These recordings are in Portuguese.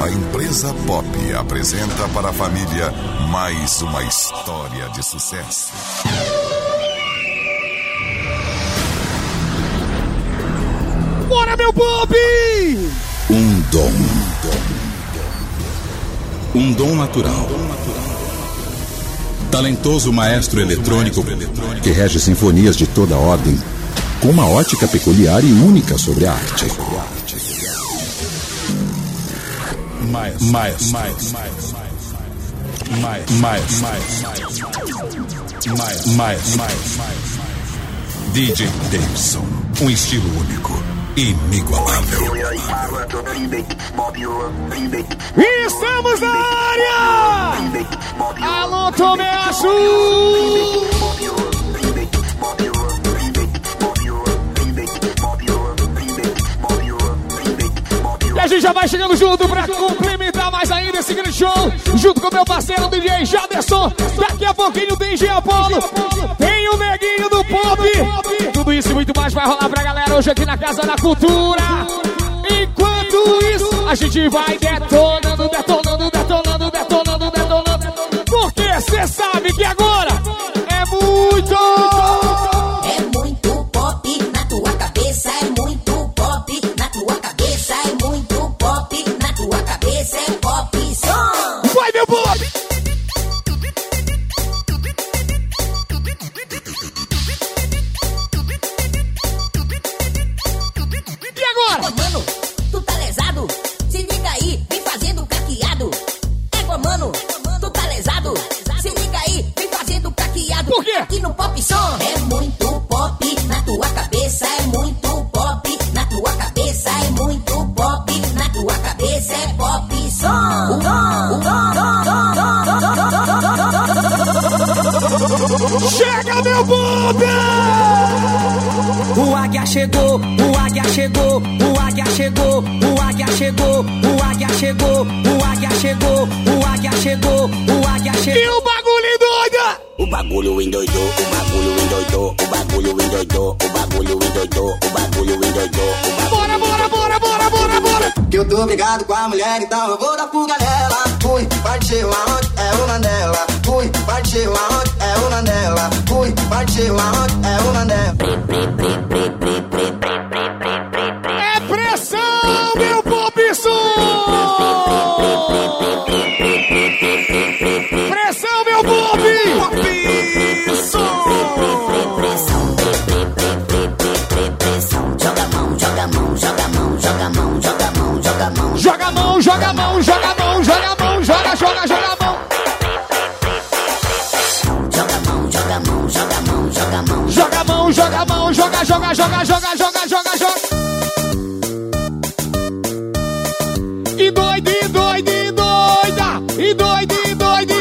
A empresa Pop apresenta para a família mais uma história de sucesso. Bora, meu Pop! Um dom natural. Talentoso maestro eletrônico que rege sinfonias de toda ordem, com uma ótica peculiar e única sobre a arte. DJ Davidson, um estilo único, inigualável. Estamos na área! Alô, Tomé Azul! E a gente já vai chegando junto pra complementar mais ainda esse grande show, junto com meu parceiro DJ Jaderson. Daqui a pouquinho tem DJ Apolo, tem o Neguinho do Pop. Tudo isso e muito mais vai rolar pra galera hoje aqui na Casa da Cultura. Enquanto isso, a gente vai detonando, detonando, detonando, detonando, detonando. Porque cê sabe que agora é muito pop na tua cabeça, é muito pop na tua cabeça, é muito pop na tua cabeça, é pop som. Vai, meu Pop! E agora? Mano, tu tá lesado? Se liga aí, vem fazendo caqueado. Égua, mano, tu tá lesado? Se liga aí, vem fazendo caqueado. Por quê? Aqui no Pop Som é muito pop na tua cabeça, é muito pop na tua cabeça, é muito pop na tua cabeça, é Pop Som. Chega, meu Pop! O águia chegou, o águia chegou, o águia chegou, o águia chegou, o águia chegou, o águia chegou, o águia chegou, o águia chegou. E o bagulho doida! O bagulho endoidou, o bagulho endoidou, o bagulho endoidou, o bagulho endoidou, o bagulho endoidou. Bora, bora, bora, bora, bora, bora! Que eu tô brigado com a mulher, então eu vou dar fuga dela. Fui, partiu aonde? É uma dela. Fui, partiu aonde? É uma dela. Fui, partiu aonde? É uma dela. É pressão, meu Pop Som! Pressão, meu Pop! Pop Som! Joga a mão, joga a mão, joga a mão, joga a mão, joga a mão, joga a mão. Joga a mão, joga a mão, joga a mão, joga a mão, joga, joga, joga a mão. Joga a mão, joga a mão, joga a mão, joga a mão. Joga a mão, joga a mão, joga, joga, joga, joga, joga, joga, joga. E doido, e doido, e doida. E doido, e doido.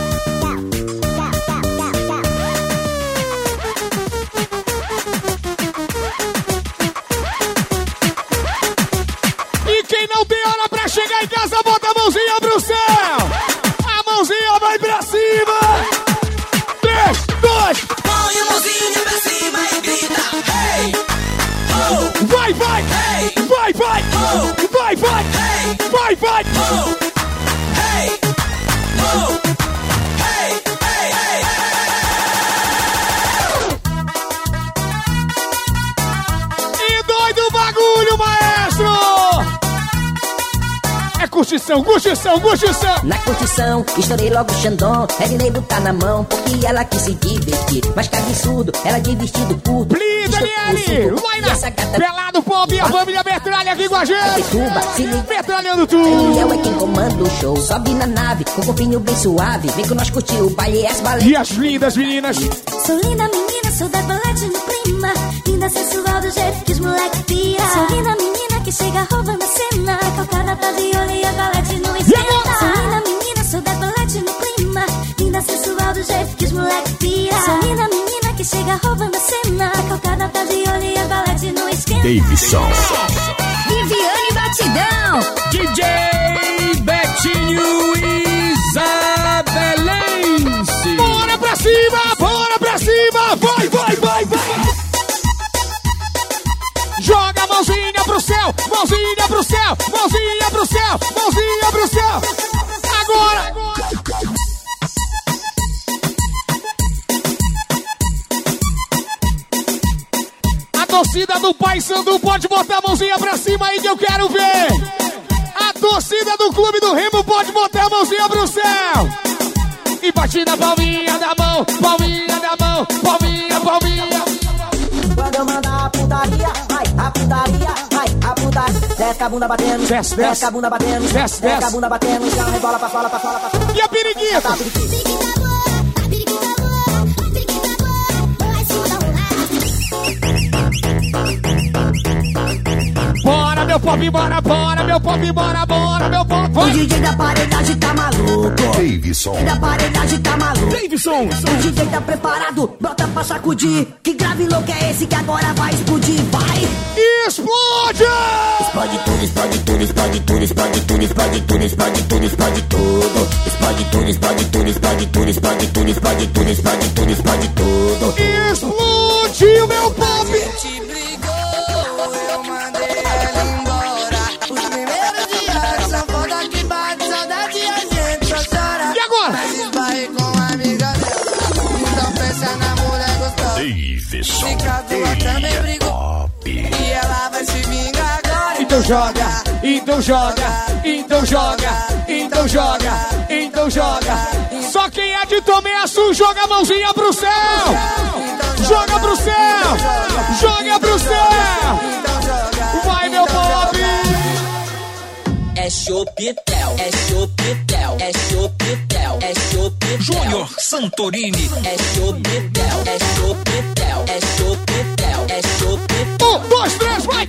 E quem não tem hora pra chegar em casa, bota a mãozinha pro céu. A mãozinha vai pra cima. 3, 2. Põe a mãozinha pra cima e grita, hey! Oh! Vai, vai! Hey! Vai, vai! Oh! Vai, vai! Hey! Vai, vai! Oh! Hey! Oh! Hey! Hey! Hey! E doido bagulho, maestro! É curtição, curtição, curtição! Na curtição, estourei logo o Xandão. Edneiro tá na mão, porque ela quis se divertir. Mas cabeçudo, ela de vestido curto. Pli, Daniele! Vai na Pelado Pop e a família Metralha aqui com a gente! Metralhando tudo! Ele é quem comanda o show. Sobe na nave, com o corpinho bem suave. Vem com nós curtir o baile e as baleias. E as lindas meninas! Sou linda menina, sou da bolete no clima. Linda sensual do jeito que os moleque pira. Sou linda menina que chega roubando a cena. Calcada tá de olho e a bolete não esquenta. Sou linda menina, sou da bolete no clima. Linda sensual do jeito que os moleque pira. Sou linda menina que chega roubando a cena. Calcada tá de olho e a bolete não esquenta. Davidson. Viviane Batidão. DJ Betinho Isabelense! Bora pra cima, bora pra cima! Vai, vai, vai, vai! Joga a mãozinha pro céu, mãozinha pro céu, mãozinha pro céu, mãozinha pro Paysandu, pode botar a mãozinha pra cima aí que eu quero ver. A torcida do Clube do Remo pode botar a mãozinha pro céu. E bate na palminha da mão, palminha da mão, palminha, palminha. Quando eu mandar a putaria, vai, a putaria, vai, a putaria. Desce a bunda batendo, desce a bunda batendo, desce a bunda batendo, já rebola pra fora, pra fora, pra fora. E a periquita? Bora, meu pop, bora, bora, meu pop, bora, bora, meu pop. O DJ da aparelhagem tá maluco. Davidson. O DJ da aparelhagem tá maluco. Davidson. O DJ tá preparado, bota pra sacudir. Que grave louco é esse que agora vai explodir? Vai! Explode! Explode tudo, explode tudo, explode tudo, explode tudo, explode tudo, explode tudo, explode tudo. Explode tudo, explode tudo, explode tudo, explode tudo, explode tudo, explode tudo, explode tudo. Explodiu, meu pop! Davidson. E ela vai se vingar agora. Então joga, então joga, então joga, então joga, então joga. Só quem é de Tomeaçu joga a mãozinha pro céu. Joga pro céu, joga pro céu. Vai, meu pop. É Chopitel, é Chopitel, é Chopitel, é Chopitel. Júnior Santorini. É Chopitel, é Chopitel, é Chopitel, é Chopitel. 1, 2, 3, vai!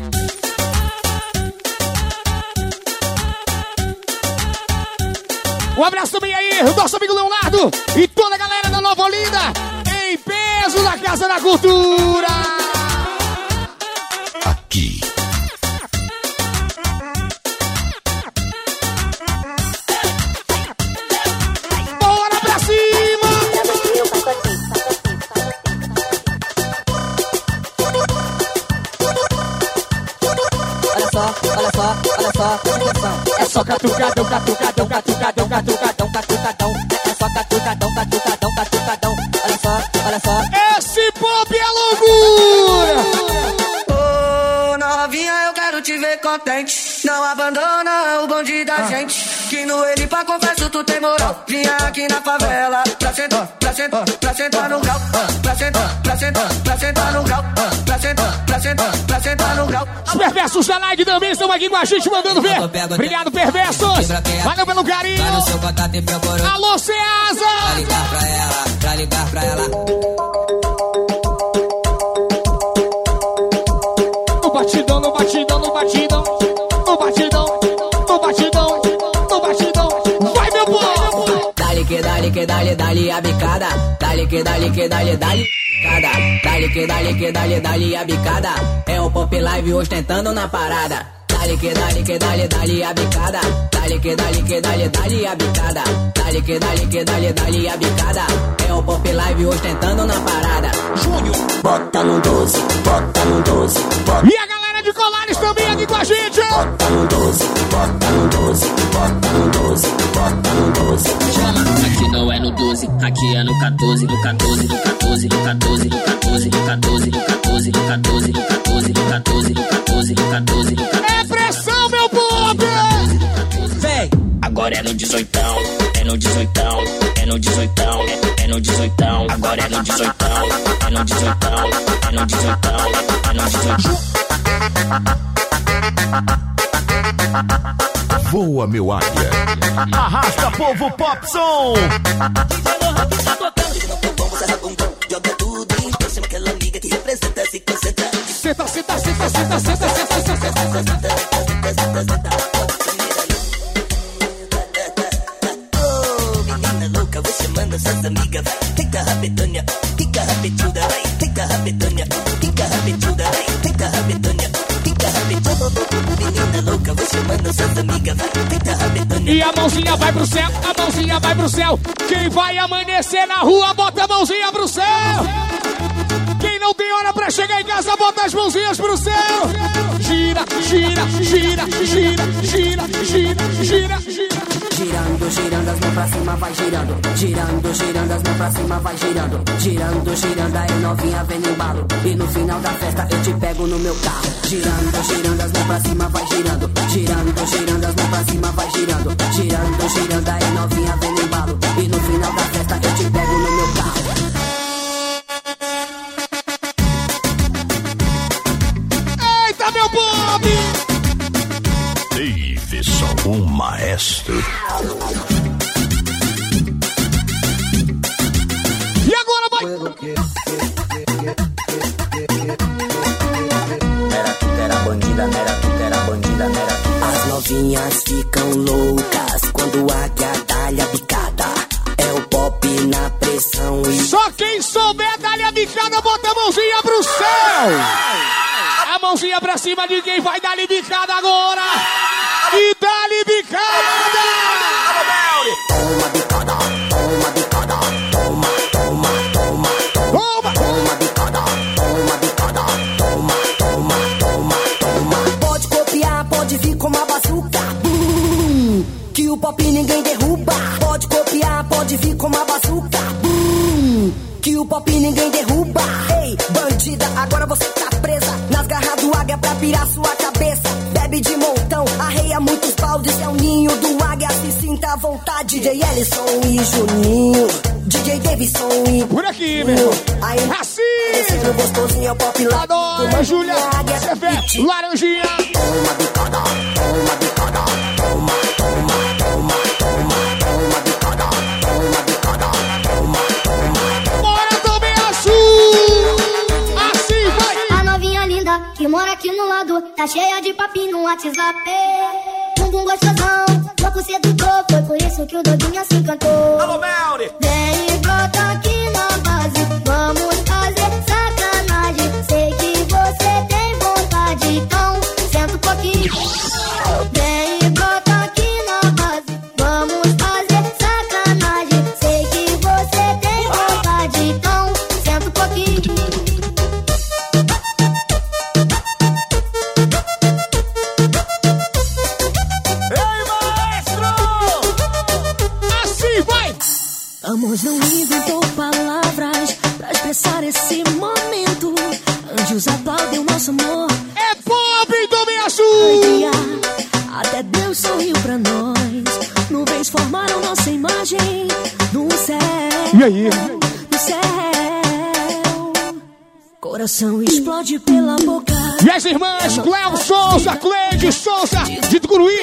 Um abraço também aí, o nosso amigo Leonardo e toda a galera da Nova Olinda, em peso na Casa da Cultura. Aqui. Bora pra cima! Olha só, olha só, olha só, atenção. É só catucadão, catucadão, catucadão, catucadão, Catucadão, é só catucadão, catucadão, catucadão. Olha só, olha só. Esse pop é loucura! Ô, novinha, eu quero te ver contente. Não abandona o bonde da gente. Que no ele pra confesso tu tem moral. Vinha aqui na favela pra sentar, pra sentar, pra sentar no grau. Pra sentar, pra sentar, pra sentar no grau. Pra sentar, pra sentar, pra sentar no grau. Os perversos da live também estão aqui com a gente mandando ver. Obrigado, perversos. Valeu pelo carinho. Alô, Ceasa. Pra ligar pra ela, pra ligar pra ela. No batidão, no batidão, no batidão. No batidão, no batidão, no batidão. Vai, meu povo. Dale que dale que dale, dale a bicada. Dale que dale que dale, dale. Dale que dale que dale, dale a bicada. É o Pop Live ostentando na parada. Dale que dale que dale, dale a bicada. Dale que dale que dale, dale a bicada. Dale que dale que dale, dale a bicada. É o Pop Live ostentando na parada. Júnior. Bota no 12, bota no 12, bota E a galera de Colares também aqui com a gente. no 12, bota no 12, bota no 12, bota no 12. Chama, aqui não é no 12, aqui é no 14, no 14, no 14, no 14, no 14, no 14, no 14, no 14, no 14, no 14, no 14, no 14, no 14. É pressão, meu povo. Vem! Agora é no 18ão, é no 18ão, é no 18ão, é no 18ão. Agora é no 18ão, é no 18ão, é no 18ão, é no 18ão. Voa, meu águia. Arrasta, povo pop som. Joga tudo em cima aquela amiga que representa, se concentra. Senta, senta, senta, senta, senta, senta, senta. Menina louca, vou chamando suas amigas. Fica rapidinha, fica rapidinha, vai. Fica rapidinha, fica rapidinha, vai. Fica rapidinha, fica rapidinha. Menina louca, vou chamando suas amigas. Fica rapidinha. E a mãozinha vai pro céu, a mãozinha vai pro céu. Quem vai amanhecer na rua, bota a mãozinha pro céu. Quem não tem hora pra chegar em casa, bota as mãozinhas pro céu. Gira, gira, gira, gira, gira, gira, gira, gira. Girando, girando as mãos pra cima, vai girando. Girando, girando, as mãos pra cima, vai girando. Girando, girando, aí novinha vem no embalo. E no final da festa eu te pego no meu carro. Girando, girando, as mãos pra cima, vai girando. Girando, girando, as mãos pra cima, vai girando. Girando, girando, aí novinha vem no embalo. E no final da festa eu te pego no meu carro. Eita, meu Bob! Davidson, o maestro. E agora vai! Era bandida, era bandida, era. As novinhas ficam loucas quando a águia dá-lhe a bicada. É o pop na pressão e... Só quem souber dar-lhe a bicada, bota a mãozinha pro céu! A mãozinha pra cima de quem vai dar-lhe bicada agora! E dá-lhe bicada! Toma bicada, toma bicada, toma, toma, toma, Toma! toma bicada, toma bicada, toma, toma, toma, toma. Pode copiar, pode vir com uma bazuca. Que o pop ninguém derruba. Pode copiar, pode vir com uma bazuca. Que o pop ninguém derruba. Ei, bandida, agora você tá presa nas garras do águia pra pirar sua cabeça. Bebe de montão, arreia muitos baldes. É o ninho do águia, se sinta à vontade. DJ Ellison e Juninho, DJ Davidson e... Por aqui, meu! Aí, Assim! descendo gostosinho é o pop lá. Adoro, Júlia! Você vê, laranjinha! Toma bicada, toma bicada, toma, toma, toma, toma, toma bicada, toma bicada, toma, toma. Bora também azul! Assim vai! A novinha linda que mora aqui no lado tá cheia de papinho no WhatsApp. Bumbum gostosão, louco sedutor, foi por isso que o doguinho se encantou. Alô, Melri! Vem e brota aqui na base, vamos fazer sacanagem. Sei que você tem vontade, então senta um pouquinho. Vem e brota aqui na base, vamos fazer sacanagem. Sei que você tem vontade, então senta um pouquinho. Assim vai! Amor não inventou palavras pra expressar esse momento. Anjos aplaudem o nosso amor. É pop também azul! Até Deus sorriu pra nós. Nuvens formaram nossa imagem no céu. E aí? No céu. Coração explode pela boca. E as irmãs Cléo Souza, Cleide Souza, de Tucuruí,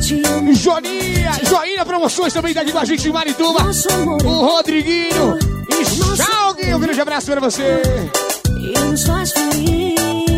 Joinha Promoções também tá aqui com a gente em Marituba. O Rodriguinho e Salgue, um grande abraço pra você. E nos faz feliz.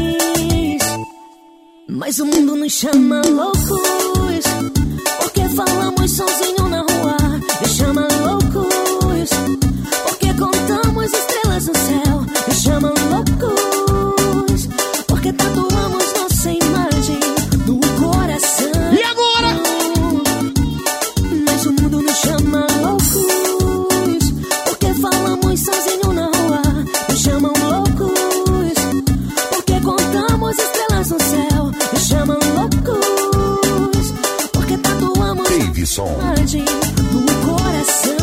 Mas o mundo nos chama loucos, porque falamos sozinho na rua. Me chama loucos, porque contamos estrelas no céu. Me chama loucos, porque tatuamos nossa imagem no coração. E agora? Mas o mundo nos chama loucos, porque falamos sozinho na rua. Me chamam loucos, porque contamos estrelas no céu. Me chamam loucos, porque tatuamos Davidson. imagem no coração.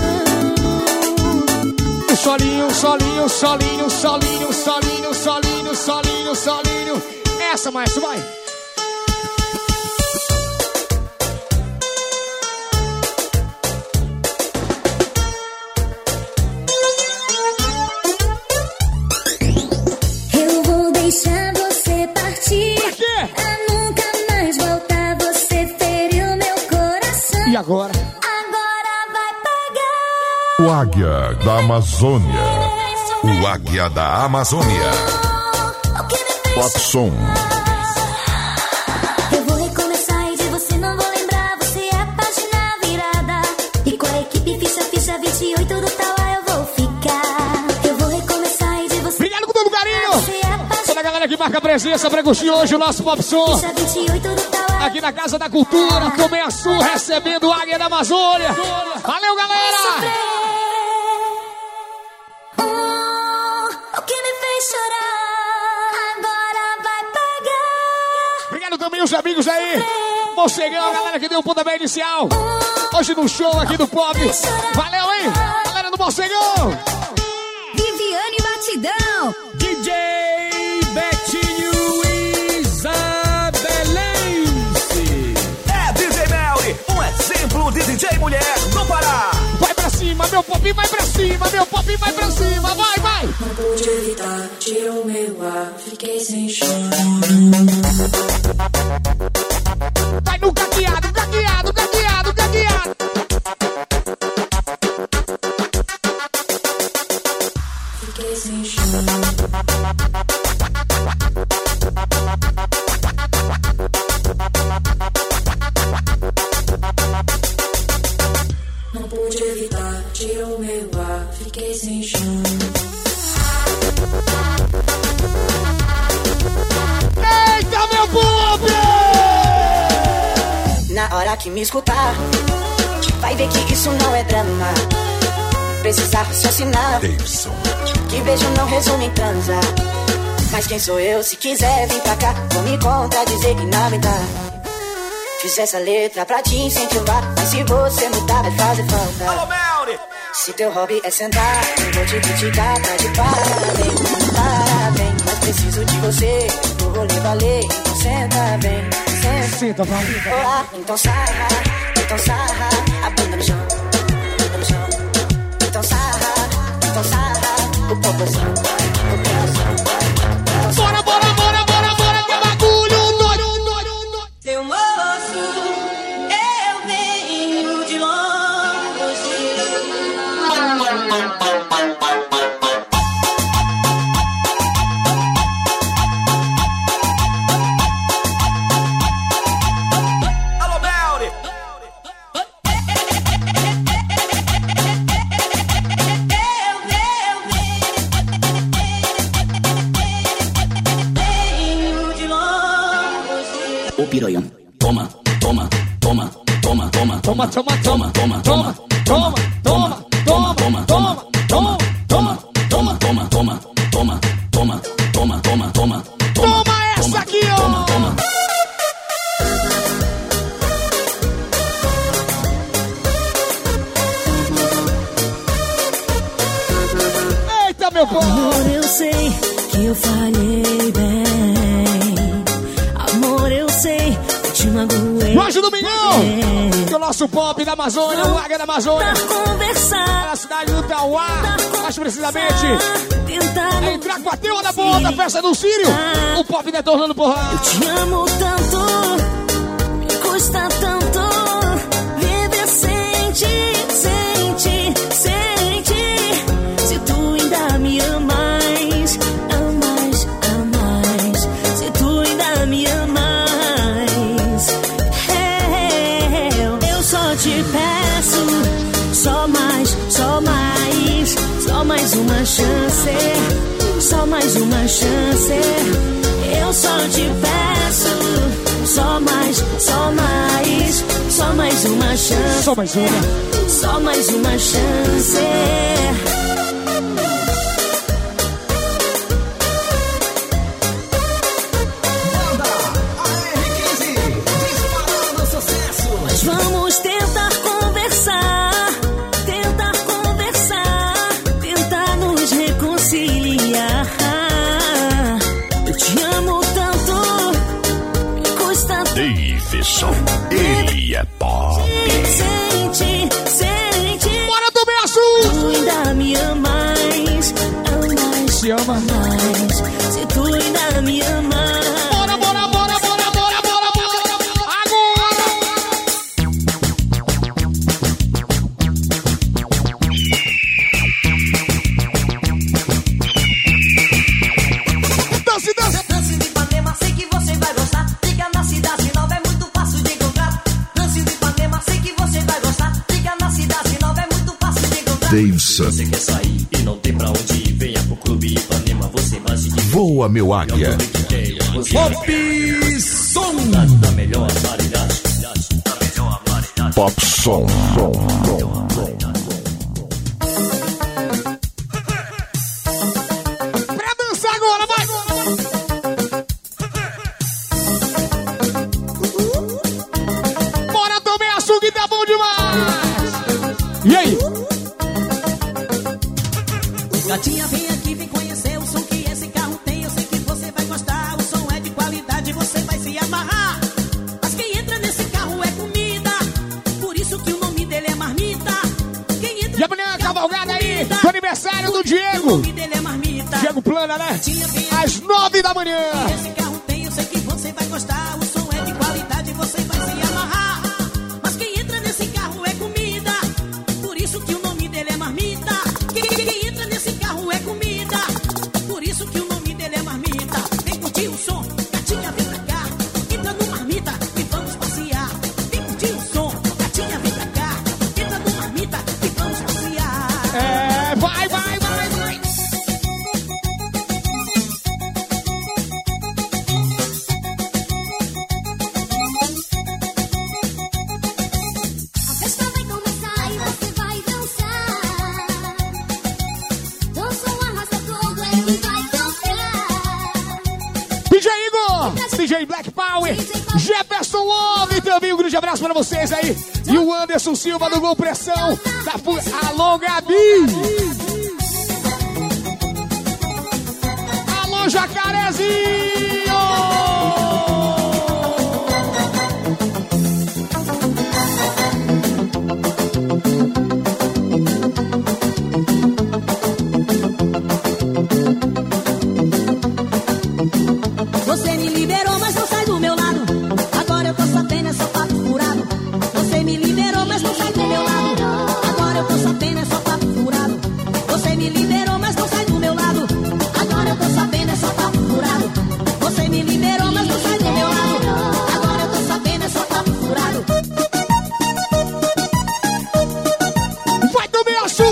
Solinho, solinho, solinho, solinho, solinho, solinho, solinho, solinho. Essa, mais vai. Eu vou deixar você partir. Pra quê? A nunca mais voltar. Você feriu meu coração. E agora? Agora vai pagar. O Águia da Amazônia. O Águia da Amazônia. O que me fez Popson. Eu vou recomeçar e de você não vou lembrar. Você é a página virada. E com a equipe ficha 28 do Tauá eu vou ficar. Eu vou recomeçar e de você. Obrigado com todo carinho. Você é a página Toda a galera que marca presença pra curtir hoje o nosso Popson. ficha 28 do Tauá. Aqui na Casa da Cultura, Tomé Açu, recebendo o Águia da Amazônia. Valeu, galera! O que me fez chorar. Agora vai pagar. Obrigado também os amigos aí Morcegão, galera que deu o pontapé inicial. Hoje no show aqui do Pop. Valeu, hein? Galera do Morcegão. Viviane Batidão. DJ Betinho Isabelense. É DJ Melly, um exemplo de DJ mulher no Pará. Vai pra cima, meu Pop, vai pra cima, meu Pop, vai pra cima, vai, vai. Não pude evitar, tirou meu ar, fiquei sem chão. Vai no gagueado, gagueado, gagueado, gagueado. Fiquei sem chão. Não pude evitar, tirou meu ar, fiquei sem chão. Eita, meu Pop! Na hora que me escutar, vai ver que isso não é drama. Precisa raciocinar, Davidson. que beijo não resume em transar. Mas quem sou eu? Se quiser vir pra cá, vou me contradizer que nada me dá. Fiz essa letra pra te incentivar, mas se você mudar vai fazer falta. Alô, Melly! Se teu hobby é sentar, eu vou te criticar, tá de parabéns, parabéns. Mas preciso de você, o rolê valer, então senta bem, Senta, vai. Olá, então sarra, a bunda no chão, no chão. Então sarra, o popozão, o coração. Bora, bora, bora, bora, bora, que é bagulho doido. Seu moço, eu venho de longe. Alô, Melly! Venho de longe. Ô piranha, toma, toma, toma, toma, toma, Toma, toma, toma, toma, toma, toma, toma, toma, toma, toma, toma, toma. toma, toma, toma, toma, toma, toma, toma, toma, Toma essa aqui, ó. toma, toma. Eita, meu povo. Amor, eu sei que eu falhei bem. Amor, eu sei que te magoei. Hoje domingão, que o nosso Pop da Amazônia, o Águia da Amazônia, Conversar, na cidade do Tauá, mais precisamente, tentar em Tracuateu da Boa, da festa do Sírio, o Pop detonando por lá. te amo tanto, me custa tanto viver sem ti, sem ti, sem ti. Se tu ainda me amas, amas, amas. Se tu ainda me amas, eu só te peço, só mais, só mais, só mais uma chance, só mais uma chance. Eu só te peço, só mais, só mais, só mais uma chance, Só mais uma. só mais uma chance. Mas vamos tentar conversar, tentar nos reconciliar. Eu te amo tanto, me custa tanto. Davidson, ele é pop. Sente, sente. Bora do meu azul. Tu ainda me amas, amas, Se ama. amas. Se tu ainda me amas. Bora, bora, bora, bora, bora, bora, bora. Agora. Dance, dance. Lance de Ipanema, sei que você vai gostar. Fica na cidade nova, é muito fácil de encontrar. Lance de Ipanema, sei que você vai gostar. Fica na cidade nova, é muito fácil de encontrar. Davidson, Você quer sair e não tem pra onde ir? Venha pro Clube Ipanema, você mais se diverte. voa meu águia. Pop Som, da melhor variedade. Da melhor variedade. Pop Som. Pra dançar agora, vai. do aniversário do Diego. Diego Plana, né? Às 9 da manhã. Esse carro tem, eu sei que você vai gostar. O som é de qualidade, você vai se amarrar. Mas quem entra nesse carro é comida. Por isso que o nome dele é marmita. Quem entra nesse carro é comida. Por isso que o nome dele é marmita. Vem curtir o som, gatinha, vem pra cá. Entra no marmita e vamos passear. Vem curtir o som, gatinha, vem pra cá. Entra no marmita e vamos passear. É, vai. A festa vai começar e você vai dançar. Dança, arrasta tudo, ele vai tocar. DJ Igor, DJ Black Power, Jefferson Homem, também um grande abraço pra vocês aí. E o Anderson Silva do Gol Pressão, alô Gabi. Alô Jacarezinho. Você me liberou, mas não sai do meu lado. Agora eu tô sabendo, é só papo furado. Você me liberou, mas não sai do meu lado. Agora eu tô sabendo, é só papo furado. Você me liberou, mas não sai do meu lado. Agora eu tô sabendo, é só papo furado. Você me liberou, mas não sai do meu lado. Agora eu tô sabendo, é só papo furado. Vai do Melso.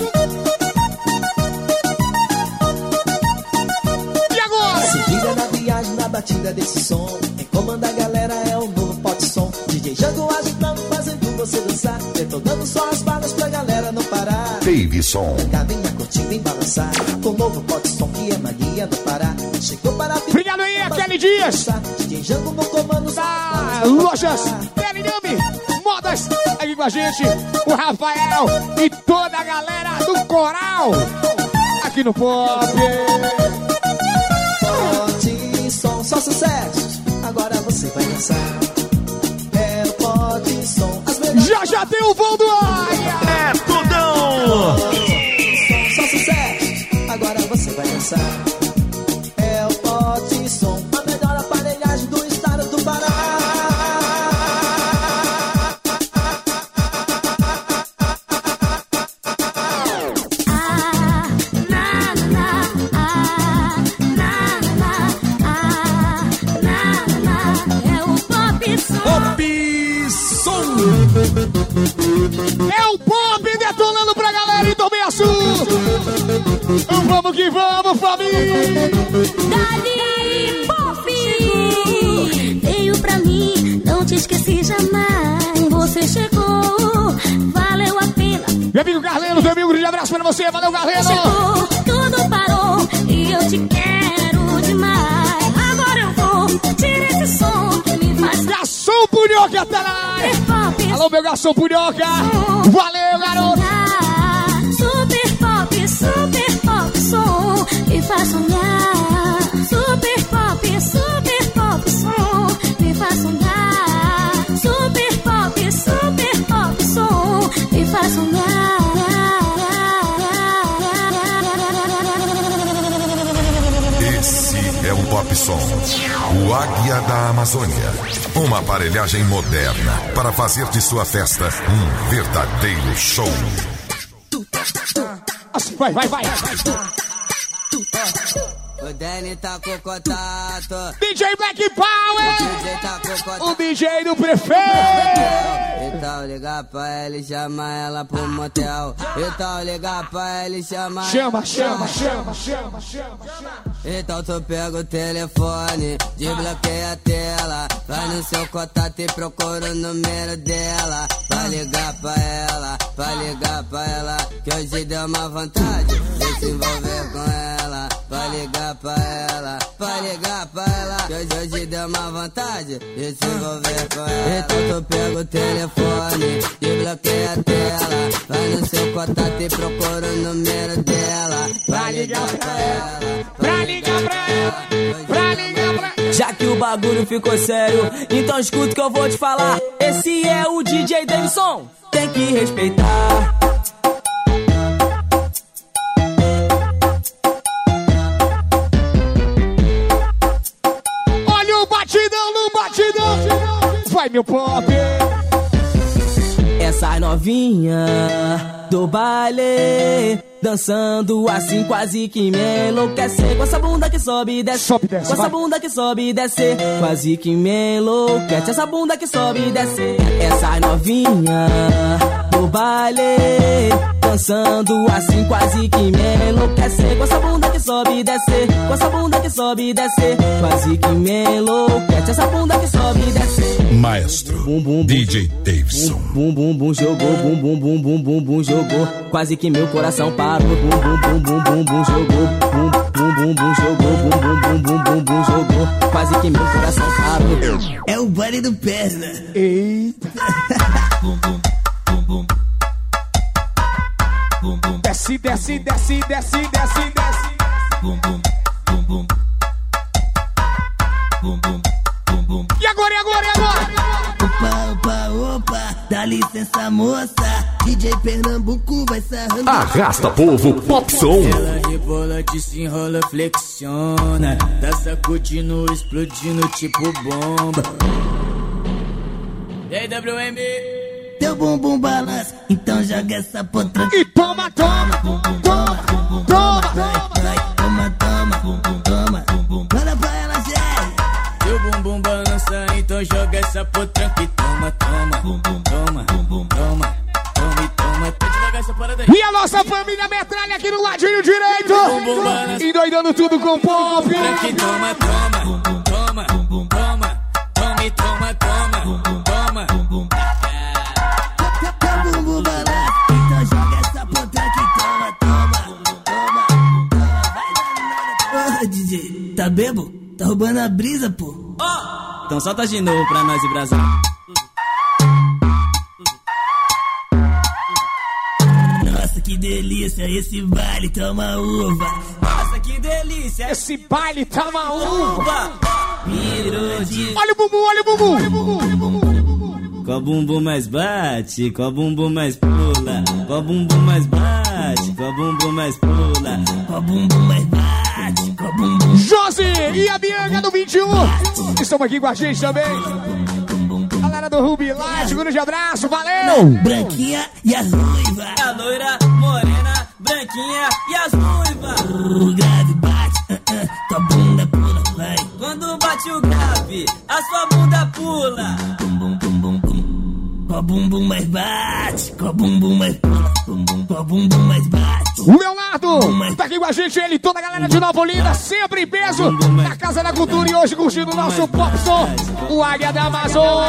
E agora? Se liga na viagem, na batida desse som. Quem comanda a galera é o novo Pop Som. DJ Jango agitando, fazendo você dançar. Detonando só as balas pra galera não parar. Davidson. Caminha curtindo e balançar. Com o novo Pop Som que é mania do Pará. Chegou para Obrigado aí, Kelly Dias. DJ Jango no comando. Da Lojas Pelinami Modas. Aqui com a gente, o Rafael e toda a galera do Coral. Aqui no Pop. Pop Som, só sucessos. Agora você vai dançar. É o Pop Som. Já tem o voo do Águia. É tudão. Só sucessos. Agora você vai dançar. É o Pop Som. A melhor aparelhagem do estado do Pará. É o Pop Som. É o Pop detonando pra galera em Tomeaçu. Vamos que vamos, família. Dali, Pop! Veio pra mim, não te esqueci jamais. Você chegou, valeu a pena. Meu amigo Carleno, meu amigo, um grande abraço pra você. Valeu, Carleno. Chegou, tudo parou e eu te quero demais. Agora eu vou curtir esse som que me faz. Garçom Punhoca tá na área. Alô, meu garçom Punhoca. Valeu, garoto. Super pop som, me faz sonhar. Super pop som, me faz sonhar. Super pop som, me faz sonhar. Esse é o Pop Som, o Águia da Amazônia. Uma aparelhagem moderna para fazer de sua festa um verdadeiro show. Vai. O Danny tá com contato. DJ Black Power. O DJ tá com contato. O DJ do prefeito. Então ligar pra ele, chama ela pro motel. Então ligar pra ele, chama. Chama. Então tu pega o telefone, desbloqueia a tela. Vai no seu contato e procura o número dela. Vai ligar pra ela, que hoje deu uma vontade de se envolver com ela. Vai ligar pra ela, que hoje deu uma vontade de se envolver com ela. Então tu pega o telefone, desbloqueia a tela. Vai no seu contato e procura o número dela. Vai ligar pra ela, Já que o bagulho ficou sério, então escuta o que eu vou te falar. Esse é o DJ Davidson, tem que respeitar. Vai, meu pop. Essa novinha do baile, dançando assim quase que me enlouquece. Com essa bunda que sobe e desce, sobe, desce, com essa bunda que sobe e desce, quase que me enlouquece. Essa bunda que sobe e desce. Essa novinha do baile, dançando assim quase que me enlouquece. Com essa bunda que sobe e desce, com essa bunda que sobe e desce, quase que me enlouquece. Essa bunda que sobe e desce. Maestro DJ Davidson. Bum bum bum jogou, bum bum bum bum bum bum jogou, quase que meu coração parou. Bum bum bum bum bum bum jogou, bum bum bum bum jogou, bum bum bum bum bum bum jogou, quase que meu coração parou. É o baile do perna. Eita. Bum bum bum bum. Bum bum. Desce, desce, desce, desce, desce, desce. Bum bum bum bum. Bum bum. E agora, e agora, e agora? Opa, opa, opa, dá licença, moça. DJ Pernambuco vai sarrando. Arrasta, povo, pop som. Ela rebola, desenrola, flexiona, tá sacudindo, explodindo tipo bomba. E aí, WM? Teu bumbum balança, então joga essa potranca. E toma, toma, toma, toma, toma, toma, toma. Manda pra ela, Jerry. Teu bumbum balança, então joga essa potranca e toma, toma, toma, toma, toma e toma. Tá devagar essa parada aí. E a nossa família metralha aqui no ladinho direito, endoidando tudo com pop. Toma, toma, toma, toma, toma e toma, toma, toma. Teu bumbum balança, então joga essa potranca e toma, toma, toma. Porra, DJ, tá bebo? Tá roubando a brisa, pô. Então solta de novo pra nós e Brasil. Nossa, que delícia, esse baile toma uva. Nossa, que delícia, esse baile toma uva. Virou de... Olha o bumbum, olha o bumbum, olha o bumbum. Qual bumbum mais bate, qual bumbum mais pula, qual bumbum mais bate, qual bumbum mais pula, qual bumbum mais bate, qual bumbum. Josi e a Bianca do 21 estão aqui com a gente também. Galera do Ruby Light, grande abraço, valeu! Branquinha e as ruivas. A loira, morena, branquinha e as ruivas. O grave bate, tua bunda pula, vai. Quando bate o grave, a sua bunda pula. Qual bumbum mais bate, qual bumbum mais pula, qual bumbum mais bate. O Leonardo tá aqui com a gente, ele, toda a galera de Nova Olinda, sempre em peso, na Casa da Cultura e hoje curtindo o nosso pop som, o Águia da Amazônia.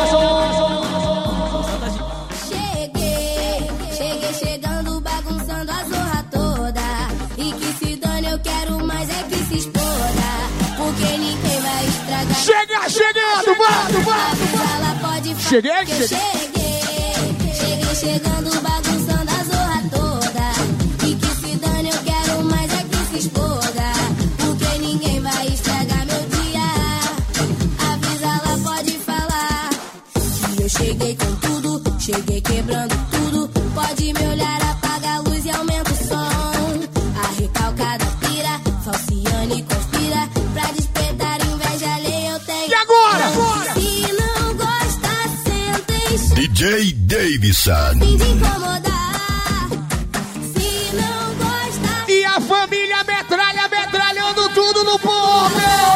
Cheguei chegando, bagunçando a zorra toda. E que se dane, eu quero mais é que se exploda. Porque ninguém vai estragar. Chegando, Cheguei. Cheguei chegando, bagunçando a zorra toda. E que se dane, eu quero mais é que se exploda. Porque ninguém vai estragar meu dia. Avisa, ela pode falar. Que eu cheguei com tudo, cheguei quebrando tudo. Pode me olhar, apaga a luz e aumenta o som. A recalcada pira, falciane conspira. Pra despertar inveja alheia eu tenho. E agora? Se não gosta, senta e chama. DJ Davidson. Fim de incomodar. Se não gosta. E a família metralhando tudo no pop.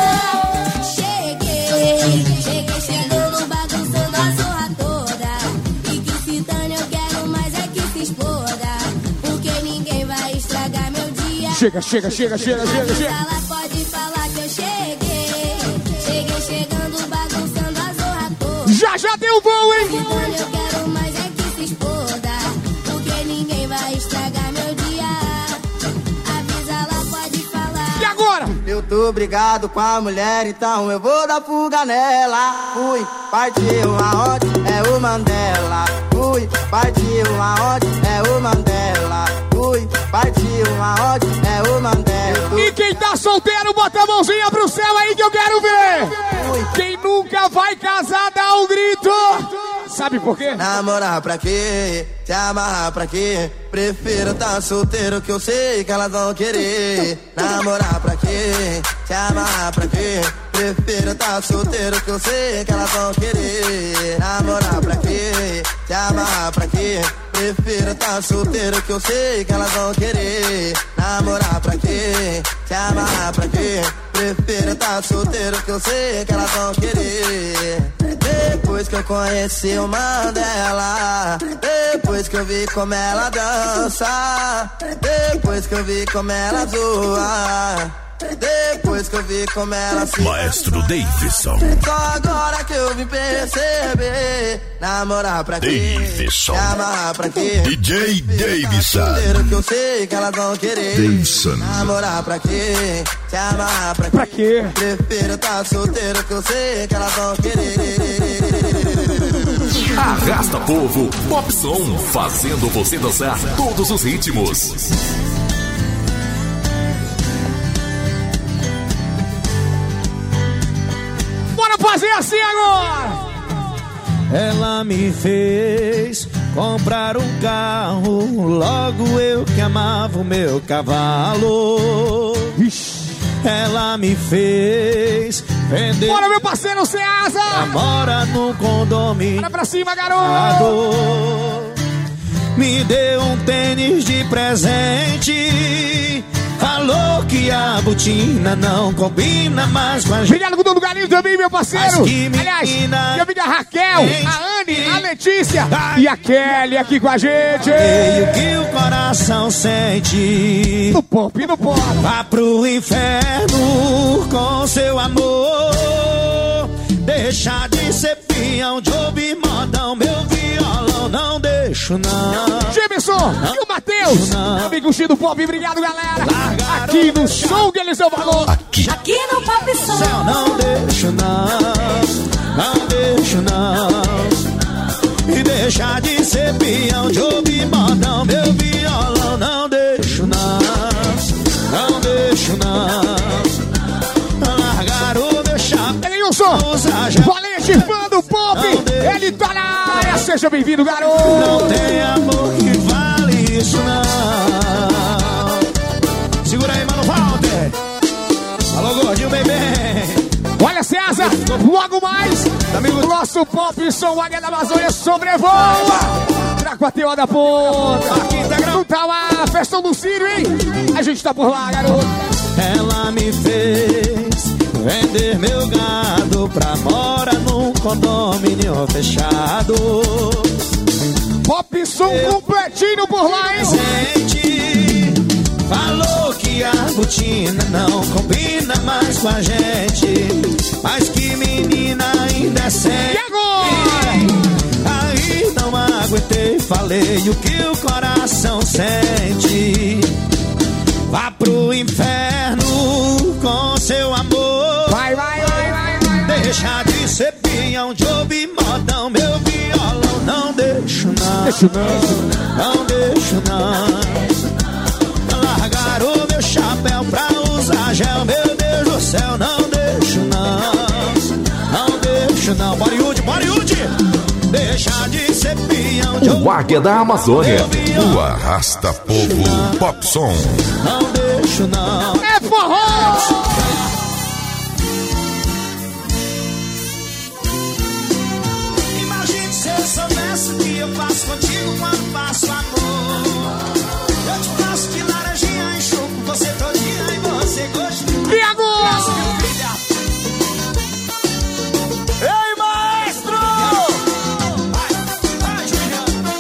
Cheguei chegando, bagunçando a zorra toda. E que se dane, eu quero mais é que se exploda. Porque ninguém vai estragar meu dia. Chega. Ela pode falar que eu cheguei. Cheguei chegando, bagunçando a zorra toda. Já deu bom, hein? Eu quero mais é que se exploda. Porque ninguém vai estragar meu dia. Avisa, ela pode falar. E agora? Eu tô brigado com a mulher, então eu vou dar fuga nela. Fui, partiu aonde é o Mandela. Fui, partiu aonde é o Mandela. Fui, partiu aonde é o Mandela. E quem tá solteiro, bota a mãozinha pro céu aí que eu quero ver. Quem nunca vai casar, dá um grito. Sabe por quê? Namorar pra quê? Se amarrar pra quê? Prefiro tá solteiro que eu sei que elas vão querer. Namorar pra quê? Se se amarrar pra quê? Prefiro tá solteiro que eu sei que elas vão querer. Namorar pra quê? Se amarrar pra quê? Prefiro tá solteiro que eu sei que elas vão querer. Namorar pra quê? Se amarrar pra quê? Prefiro tá solteiro que eu sei que elas vão querer. Depois que eu conheci o Mandela, depois que eu vi como ela dança, depois que eu vi como ela zoa, depois que eu vi como ela se... Maestro Davidson. Só agora que eu vim perceber. Namorar pra quê? Davidson. Amarrar pra quê? DJ Davidson. Solteiro que eu sei que elas vão querer. Davidson. Namorar pra quê? Se amarrar pra quê? Prefiro tá solteiro que eu sei que elas vão querer. Arrasta povo, Pop Som, fazendo você dançar todos os ritmos. Bora fazer assim agora! Ela me fez comprar um carro, logo eu que amava o meu cavalo. Ela me fez vender. Bora, meu parceiro Ceasa! Mora no condomínio. Bora pra cima, garoto! Me deu um tênis de presente. Falou que a botina não combina mais com a gente. Obrigado com todo carinho também, meu parceiro. Aliás, minha amiga Raquel, a Anne, a Letícia e a Kelly aqui com a gente. E o que o coração sente. No pop, no pop. Vá pro inferno com seu amor. Deixa de ser peão, de ouvir modão. Meu violão não deixo não. Jameson e o Matheus, meu amigo Chico do Pop, obrigado galera. Aqui no show que eles dão valor. Aqui no Pop Som. Não deixo não, não deixo não. E deixa de ser peão, de ouvir modão. Meu violão não deixo não, não deixo não. Largar o meu chapéu. Valente, fã do Pop, ele tá na área, seja bem-vindo, garoto. Não tem amor que vale isso não. Segura aí, mano, Walter. Alô, gordinho, bebê. Olha, César, logo mais, amigo, nosso Pop Som, Águia da Amazônia sobrevoa. Tracuateu da ponta. Não tá lá, festão do Círio, hein? A gente tá por lá, garoto. Ela me fez vender meu gado pra morar num condomínio fechado. Pop Som completinho por lá, hein? Falou que a botina não combina mais com a gente. Mas que menina indecente. E agora? Aí não aguentei, falei o que o coração sente. Vá pro inferno com seu amor. Vai, vai, vai, vai, vai. Deixa de ser peão, de ouvir modão. Meu violão não deixo não. Deixo não. Não deixo não. Largar o meu chapéu pra usar gel. Meu Deus do céu, não deixo não. Não deixo não. Boriúde, Boriúde. Deixa de ser peão, de o Águia da Amazônia. O Arrasta Povo Pop Som. Não deixo não. É forró! Imagine se eu soubesse o que eu faço contigo quando faço amor. Eu te faço de laranjinha, enxugo você todinha e você gosta. E agora? Ei, maestro! Vai, Juliano.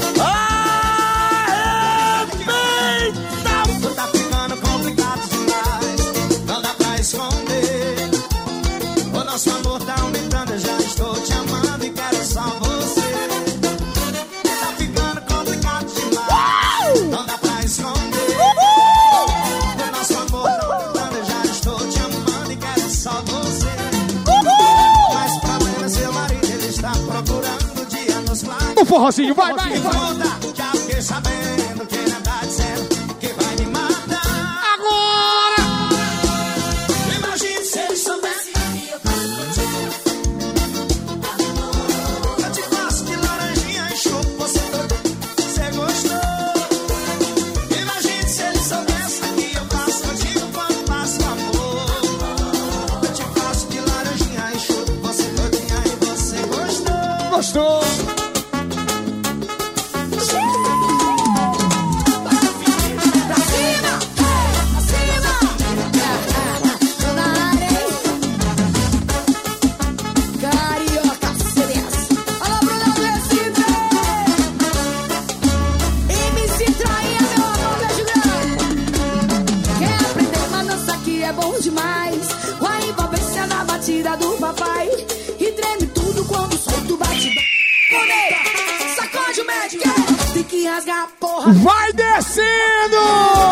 Arrebenta! Tá ficando complicado demais. Não dá pra esconder. O nosso amor tá aumentando, eu já estou te amando e quero só você. Tá ficando complicado demais. Não dá pra esconder. O nosso amor tá aumentando, eu já estou te amando e quero só você. Mas o problema é seu marido, ele está procurando dia nos lados. O forrozinho, vai, vai, vai. Já fiquei sabendo que ele tá dizendo que vai me matar. Agora! Imagine se ele soubesse. Eu te faço de laranjinha e chupo você todo. Você gostou? Imagine se ele soubesse que eu faço contigo quando faço amor. tem que rasgar a porra. Vai descendo!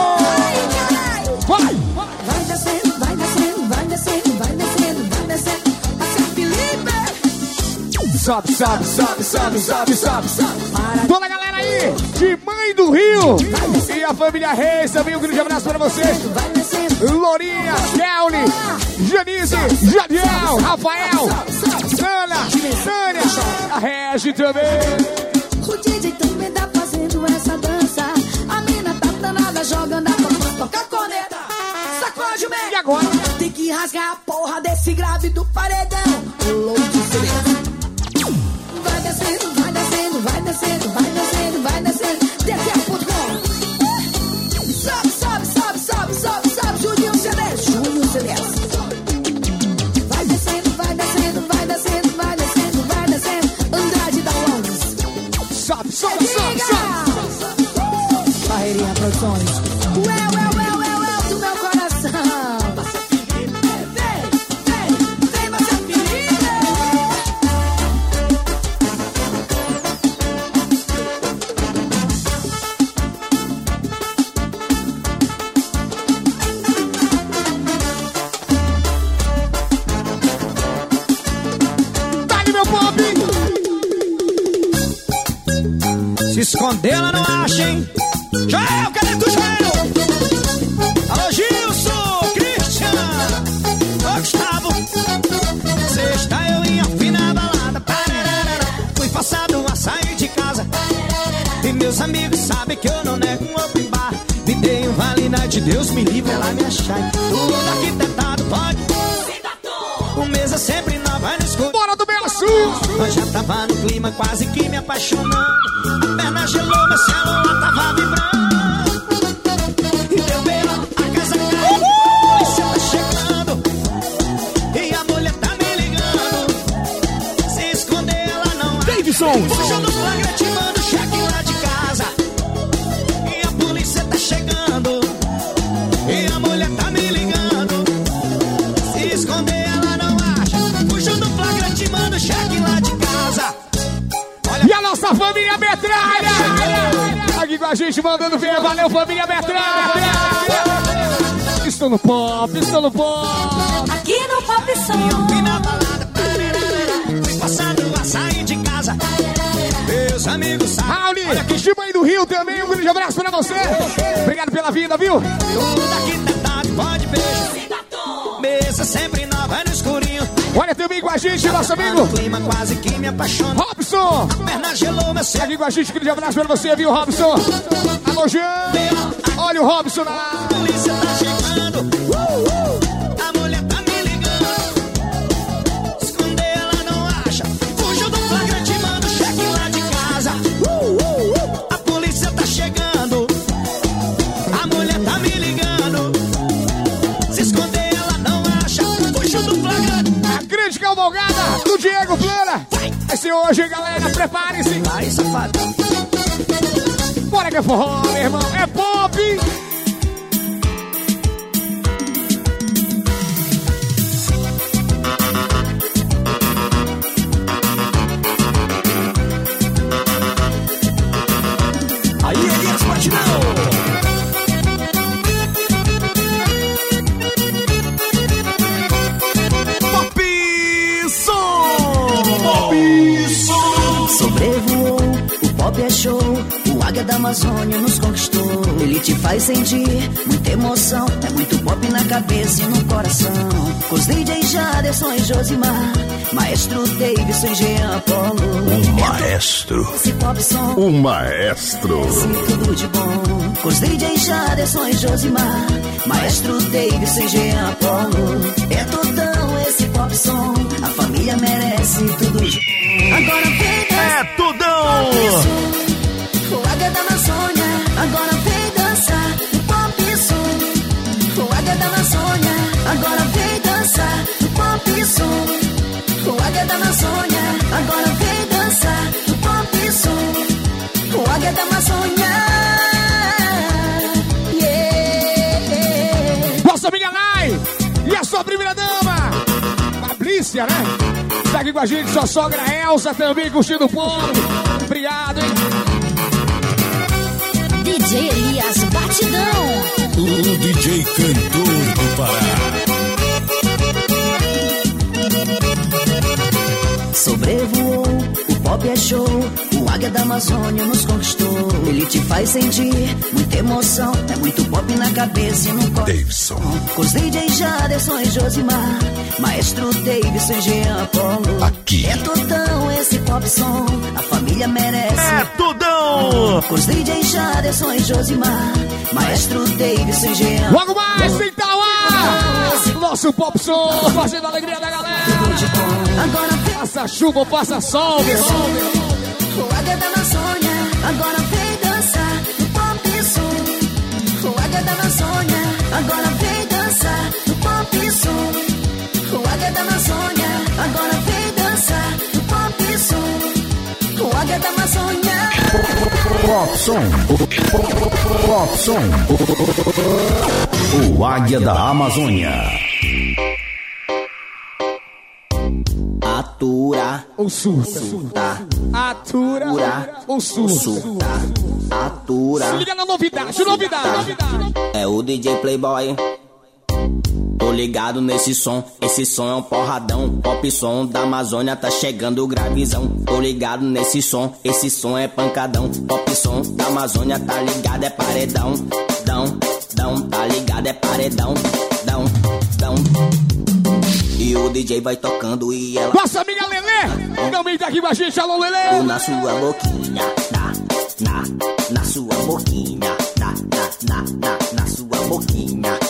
Vai! Vai descendo, vai descendo, vai descendo, vai descendo, vai descendo. Vai ser Felipe. Sobe, sobe, sobe, sobe, sobe, sobe, sobe. Toda a galera aí, de Mãe do Rio. E a família Reis também, um grande abraço pra vocês. Lourinha, Kelly, Janice, Jadiel, Rafael, Sana, Sânia, a Regi também. O DJ também tá fazendo essa dança. A mina tá danada, jogando a mão, toca a corneta, sacode o meio. E agora? Tem que rasgar a porra desse grave do paredão. Louco de silêncio. Vai descendo, vai descendo, vai descendo, vai descendo, vai descendo. Desce a puta. Sobe, sobe, sobe, sobe, sobe, sobe. Juninho Celeste, Juninho Celeste. Vai descendo, vai descendo, vai descendo, vai descendo, vai descendo. Andrade da Londres. Sobe, sobe, sobe, sobe. Barreirinha Produções. Ué, do meu coração. Vem, você Felipe. Dá-lhe meu pop. Se esconder, ela não acha, hein? Joel, cadê tu, Joel? Alô, Gilson, Christian, ô, Gustavo. Sexta eu ia afinar a balada. Fui forçado a sair de casa. E meus amigos sabem que eu não nego um open bar. Me dei um vale night, Deus me livre, ela me achar. Tudo arquitetado, pode. O mesa sempre nova no escuro. Bora do Bela Sul. Eu já tava no clima, quase que me apaixonando. A perna gelou, meu celular tava vibrando. E deu belo, a casa caiu. A polícia tá chegando. E a mulher tá me ligando. Se esconder, ela não. Davidson. Puxa do flagrante, manda o cheque lá de casa. E a polícia tá chegando. E a mulher tá me ligando. Se esconder, ela não acha. Puxa do flagrante, manda o cheque lá de casa. E a nossa família Metralha! Aqui com a gente mandando ver, valeu família Metralha! Estou no pop, estou no pop! Aqui no Pop Som. Fui na balada, fui passado a sair de casa. Meus amigos sabem. Rauli, de Mãe do Rio também, um grande abraço pra você! Obrigado pela vida, viu? Tudo aqui tentado, pode beijo. Mesa sempre nova no escurinho. Olha também com a gente, nosso amigo clima quase que me apaixona. Robson! A perna gelou, meu céu. Aqui com a gente, grande abraço pra você, viu, Robson? Alô, Jean! Olha o Robson lá! A polícia tá chegando. A mulher tá me ligando. Esconder, ela não acha. Fugiu do flagrante, manda o cheque lá de casa. A polícia tá chegando. A mulher tá me ligando. Se esconder, ela não acha. Fugiu do flagrante. A grande cavalgada do Diego Plana. Esse hoje, galera, prepare-se. Vai, safado. Bora que é forró, meu irmão. É pop. Aí, Elias Batidão. Sobrevoou, o pop é show, o águia da Amazônia nos conquistou. Ele te faz sentir muita emoção, é muito pop na cabeça e no coração. Com os DJs Jaderson e Josimar, Maestro Davidson e Jean Paulo. O maestro. Esse pop som, O maestro. esse tudo de bom. Com os DJs Jaderson e Josimar, Maestro Davidson e Jean Paulo. É tudão esse pop som, a família merece tudo de bom. Agora vem É tudão! o águia da Amazônia, agora vem dançar no pop som. O águia da Amazônia, agora vem dançar no pop som. O águia da Amazônia, agora vem dançar no pop som. O águia da Amazônia. Yeah. Nossa amiga Nai e a sua primeira dama, Fabrícia, né? Tá aqui com a gente, sua sogra Elza também curtindo o povo. Obrigado, hein? DJ Cantor do Pará. Sobrevoou, o pop é show, o águia da Amazônia nos conquistou. Ele te faz sentir muita emoção, é muito pop na cabeça e no coração. Davidson. Com os DJs Jaderson e Josimar, Maestro Davidson e Jean Paulo. Aqui é tudão esse pop som, a família merece. É tudão! Com os DJs Jaderson e Josimar, Maestro Davidson e Jean. Logo mais, sem Tauá! Nosso pop som, fazendo a alegria da galera. Agora passa chuva ou passa sol, meu irmão. O águia da Amazônia, agora vem dançar no pop som. O águia da Amazônia, agora vem dançar no pop som. O águia da Amazônia, agora vem dançar no pop som. O águia da Amazônia. Pop som. Pop som. O águia da Amazônia. Atura ou surta. Atura ou surta. Atura. Se liga na novidade, novidade. É o DJ Playboy. Tô ligado nesse som, esse som é um porradão. Pop som da Amazônia tá chegando gravizão. Tô ligado nesse som, esse som é pancadão. Pop som da Amazônia tá ligado, é paredão. Dão, tá ligado, é paredão. Dão. E o DJ vai tocando e ela... Nossa amiga Lelê, também tá aqui com a gente, alô Lelê. Na sua boquinha, na sua boquinha, na sua boquinha,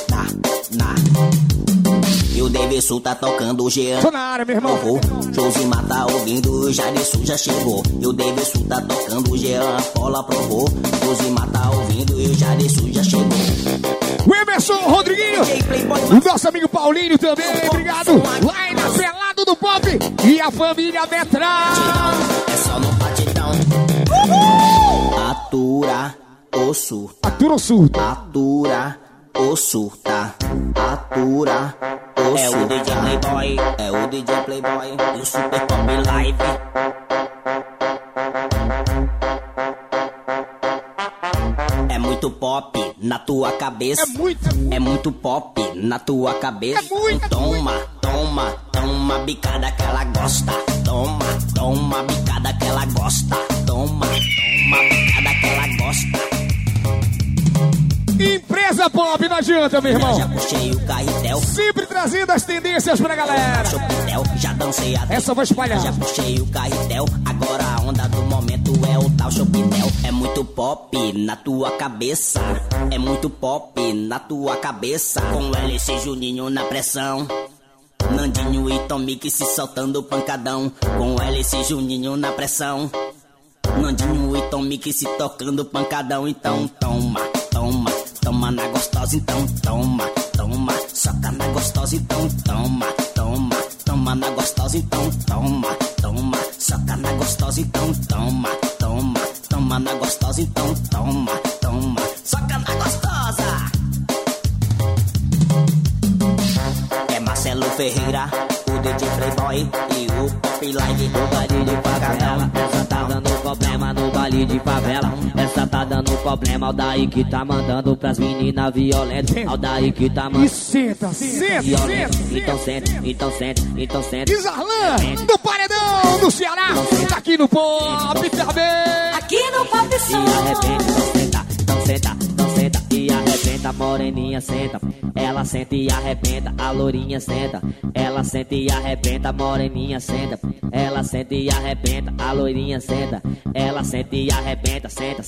E o Davidson tá tocando o Jean. Tô na área, meu irmão. Josimar tá ouvindo, o Jairson já chegou. E o Davidson tá tocando o Jean, a Paula provou. Josimar tá ouvindo e o Jairson já chegou. O Emerson Rodriguinho, o nosso amigo Paulinho também, obrigado. Lá na Pelado do Pop e a família Betral. É só no batidão. Atura ou surta. Atura ou surta. Atura ou surta. Atura ou surta. É o DJ Playboy. É o DJ Playboy. E o Super Pop Live. É muito pop na tua cabeça. É muito pop na tua cabeça. Toma bicada que ela gosta. Toma bicada que ela gosta. Toma bicada que ela gosta. Empresa Pop, não adianta, meu irmão. Já puxei o carretel. Sempre trazendo as tendências pra galera. Já dancei a... Essa eu vou espalhar. Já puxei o carretel. Agora a onda do momento é o tal Chopitel. É muito pop na tua cabeça. É muito pop na tua cabeça. Com LC Juninho na pressão. Nandinho e Tomic se soltando pancadão. Com LC Juninho na pressão. Nandinho e Tomic se tocando pancadão. Então toma na gostosa, então toma. Soca na gostosa, então toma na gostosa, então toma. Soca na gostosa, então toma. Toma na gostosa, então toma. Soca na gostosa. É Marcelo Ferreira, o DJ Playboy e o Pop Live do baile de favela. Essa tá dando problema no baile de favela. Essa tá dando problema, ao daí que tá mandando pras meninas violentas. Ao daí que tá mandando. E senta. Então senta. Isarlan, do Paredão, do Ceará. Tá aqui no Pop também. Aqui no Pop Som. E arrebenta, então senta. E arrebenta, moreninha senta. Ela senta e arrebenta, a lourinha senta. Ela senta e arrebenta, moreninha senta. Ela senta e arrebenta, a loirinha senta. Ela senta e arrebenta, senta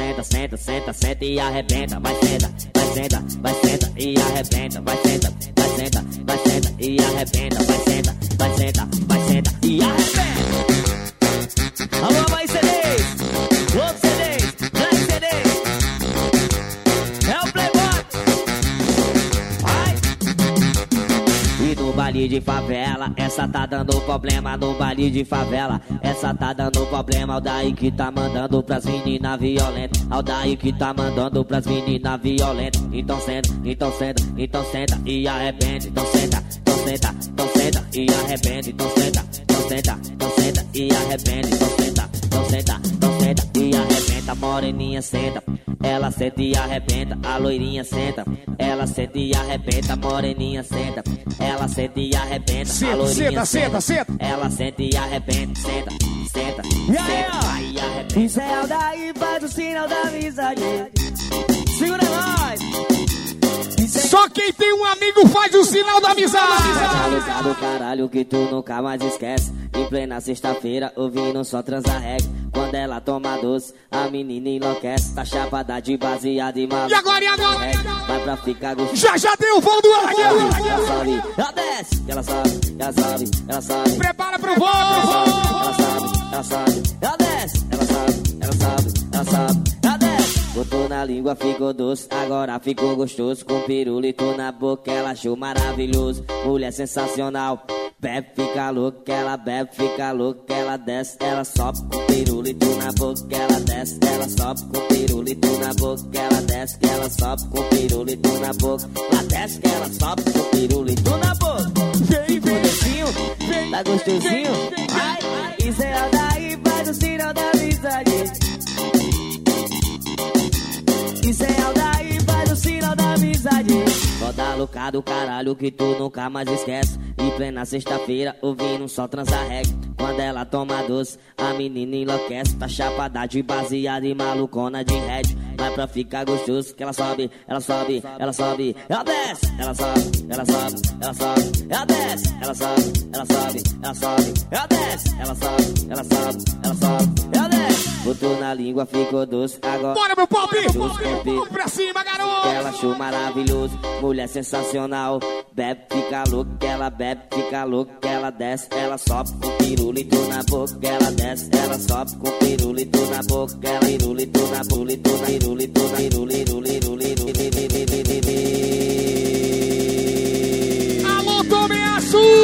e arrebenta. Vai senta e arrebenta, vai senta e arrebenta, vai senta e arrebenta. Alô, mais CDs, outros CDs, Black CDs. É o Playboy. Vai. E no baile de favela, essa tá dando problema no baile de favela. Essa tá dando problema, ao daí que tá mandando pras meninas violentas. Ao daí que tá mandando pras meninas violentas. Então senta e arrebenta. Então senta e arrebenta. Então senta e arrebenta. Então senta e arrebenta, moreninha senta. Ela senta e arrebenta, a loirinha senta. Ela senta e arrebenta, moreninha senta. Ela senta e arrebenta, a loirinha senta. Ela senta e arrebenta, senta, senta, senta e arrebenta. Israel daí faz o sinal da amizade. Segura nós. Só quem tem um amigo faz o sinal da amizade. Tá do caralho que tu nunca mais esquece. Em plena sexta-feira, ouvindo só transar reggae. Quando ela toma doce, a menina enlouquece. Tá chapada de baseado e maluco. E agora, e agora? Vai pra ficar gostoso. Já deu o voo do águia. Ela sobe, ela desce. Ela sobe, ela sobe, ela sobe. Prepara pro voo. Ela sobe, ela sobe, ela desce. Ela sobe, ela sobe, ela sobe, ela desce. Botou na língua, ficou doce, agora ficou gostoso. Com pirulito na boca, ela achou maravilhoso. Mulher sensacional, bebe, fica louca. Ela bebe, fica louca, ela desce. Ela sobe com pirulito na boca, ela desce. Ela sobe com pirulito na boca, ela desce. Ela sobe com pirulito na boca, ela desce. Ela sobe com pirulito na boca. Vem, vem, tá gostosinho? Ai, isso é daí, faz o sinal da amizade. Isso é daí, faz o sinal da amizade. Foda louca do caralho que tu nunca mais esquece. Em plena sexta-feira, ouvindo só transar reggae. Quando ela toma doce, a menina enlouquece. Tá chapada de baseada e malucona de red. Vai pra ficar gostoso que ela sobe, ela sobe, ela sobe, ela desce. Ela sobe, ela sobe, ela sobe, ela desce. Ela sobe, ela sobe, ela sobe, ela desce. Ela sobe, ela sobe, ela sobe, ela desce. Botou na língua, ficou doce, agora. Bora, meu pop! Vamos pra cima, garoto! Ela achou maravilhoso, mulher sensacional. Bebe, fica louca, ela bebe, fica louca, ela desce. Ela sobe com pirulito na boca, ela desce. Ela sobe com pirulito na boca, ela pirulito na pirulito na pirulito na pirulito. Alô, Tomé Açu!